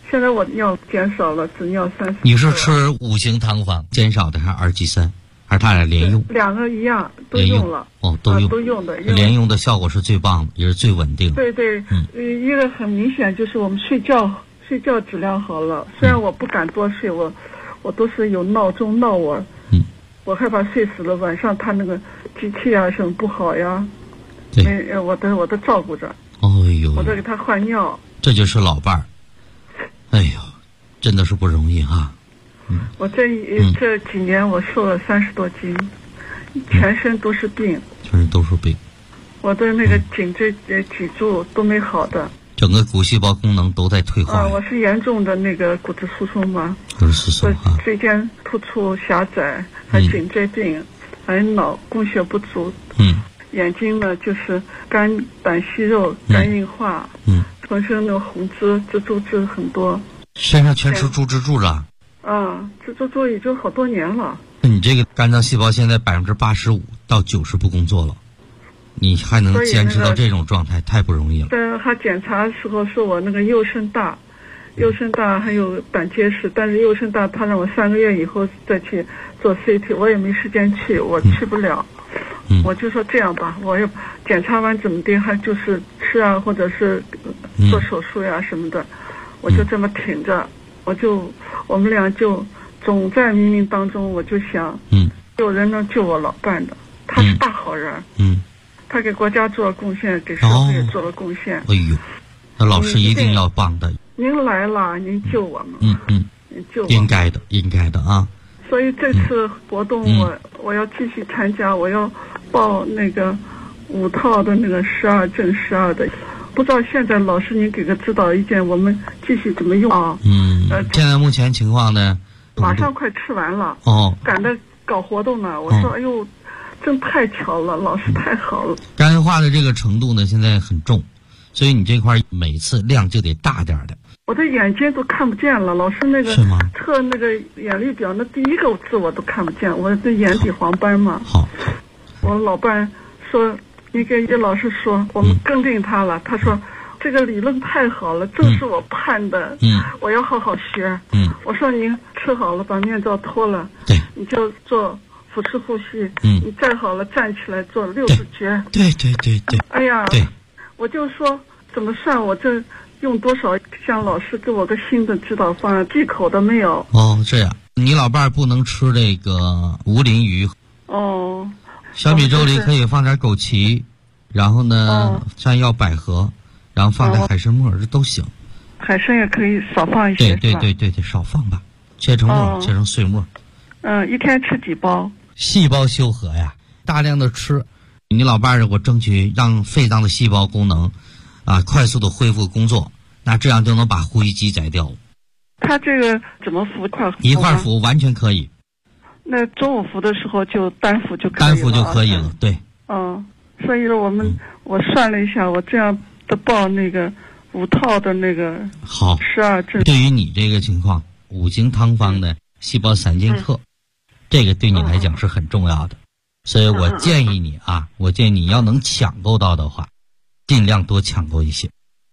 现在我尿减少了，只尿30。 你是吃5型汤方减少的还是2G3，还是他俩连用？ 两个一样，都用了。 都用， 都用的。 连用的效果是最棒的，也是最稳定的。 对，一个很明显就是我们睡觉质量好了。虽然我不敢多睡，我都是有闹钟闹我，我害怕睡死了，晚上他那个机器啊什么不好呀，我都照顾着。我都给他换尿。 这就是老伴儿。哎呦，真的是不容易哈。 我这几年我瘦了30多斤，全身都是病。 全身都是病。 我的那个颈椎脊柱都没好的。 整个骨细胞功能都在退化。 我是严重的那个骨质疏松嘛。 骨质疏松啊。 椎间突出狭窄，还颈椎病，还脑供血不足。眼睛呢就是肝胆息肉，肝硬化。浑身的红脂、蜘蛛痣很多。 身上全吃猪蜘蛛了。 蜘蛛蛛已经好多年了。 那你这个肝脏细胞现在85%到90%不工作了，你还能坚持到这种状态，太不容易了。 但他检查的时候说我那个右肾大还有胆结石，但是右肾大他让我3个月以后再去做 CT， 我也没时间去，我去不了。我就说这样吧，我也检查完怎么的，还就是吃啊，或者是做手术呀什么的，我就这么挺着。我们俩就总在冥冥当中，我就想，有人能救我老伴的，他是大好人，他给国家做了贡献，给社会也做了贡献。 哎呦，那老师一定要帮的。 您来了，您救我们。您救我。 应该的啊。 所以这次活动我要继续参加，我要报那个5套的那个12正12的。不知道现在老师您给个指导意见，我们继续怎么用啊？ 现在目前情况呢， 马上快吃完了赶着搞活动呢。我说哎呦，真太巧了，老师太好了。 肝硬化的这个程度呢现在很重，所以你这块每次量就得大点的。 我的眼睛都看不见了，老师那个测那个眼力表，那第一个字我都看不见，我这眼底黄斑嘛。 好， 我老伴说。你给老师说，我们更定他了。他说这个理论太好了，正是我盼的。我要好好学。我说您吃好了，把面罩脱了，你就做腹式呼吸。你站好了，站起来做6字诀。 对。 哎呀，我就说怎么算，我这用多少？向老师给我个新的指导方案，忌口的没有。 这样，你老伴儿不能吃这个无鳞鱼。小米粥里可以放点枸杞，然后呢山药、百合，然后放点海参末，这都行。 海参也可以少放一些。 对，少放吧，切成末，切成碎末。 一天吃几包？ 细胞修和呀，大量的吃。你老伴儿，我争取让肺脏的细胞功能快速的恢复工作，那这样就能把呼吸机摘掉。 他这个怎么服？ 一块服完全可以。 那中午服的时候就单服就可以了。 单服就可以了，对。 所以说我算了一下，我这样的报那个5套的那个好 12正。 对于你这个情况，5型汤方的细胞散金克，这个对你来讲是很重要的。所以我建议你要能抢购到的话，尽量多抢购一些。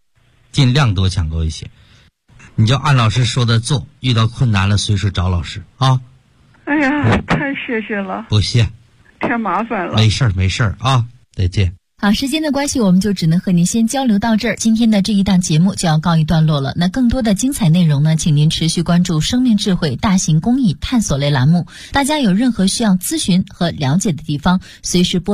你就按老师说的做，遇到困难了随时找老师啊。 哎呀，太谢谢了。 不谢， 添麻烦了。 没事儿啊，再见。 好，时间的关系，我们就只能和您先交流到这儿。今天的这一档节目就要告一段落了。那更多的精彩内容呢，请您持续关注生命智慧大型公益探索类栏目。大家有任何需要咨询和了解的地方，随时拨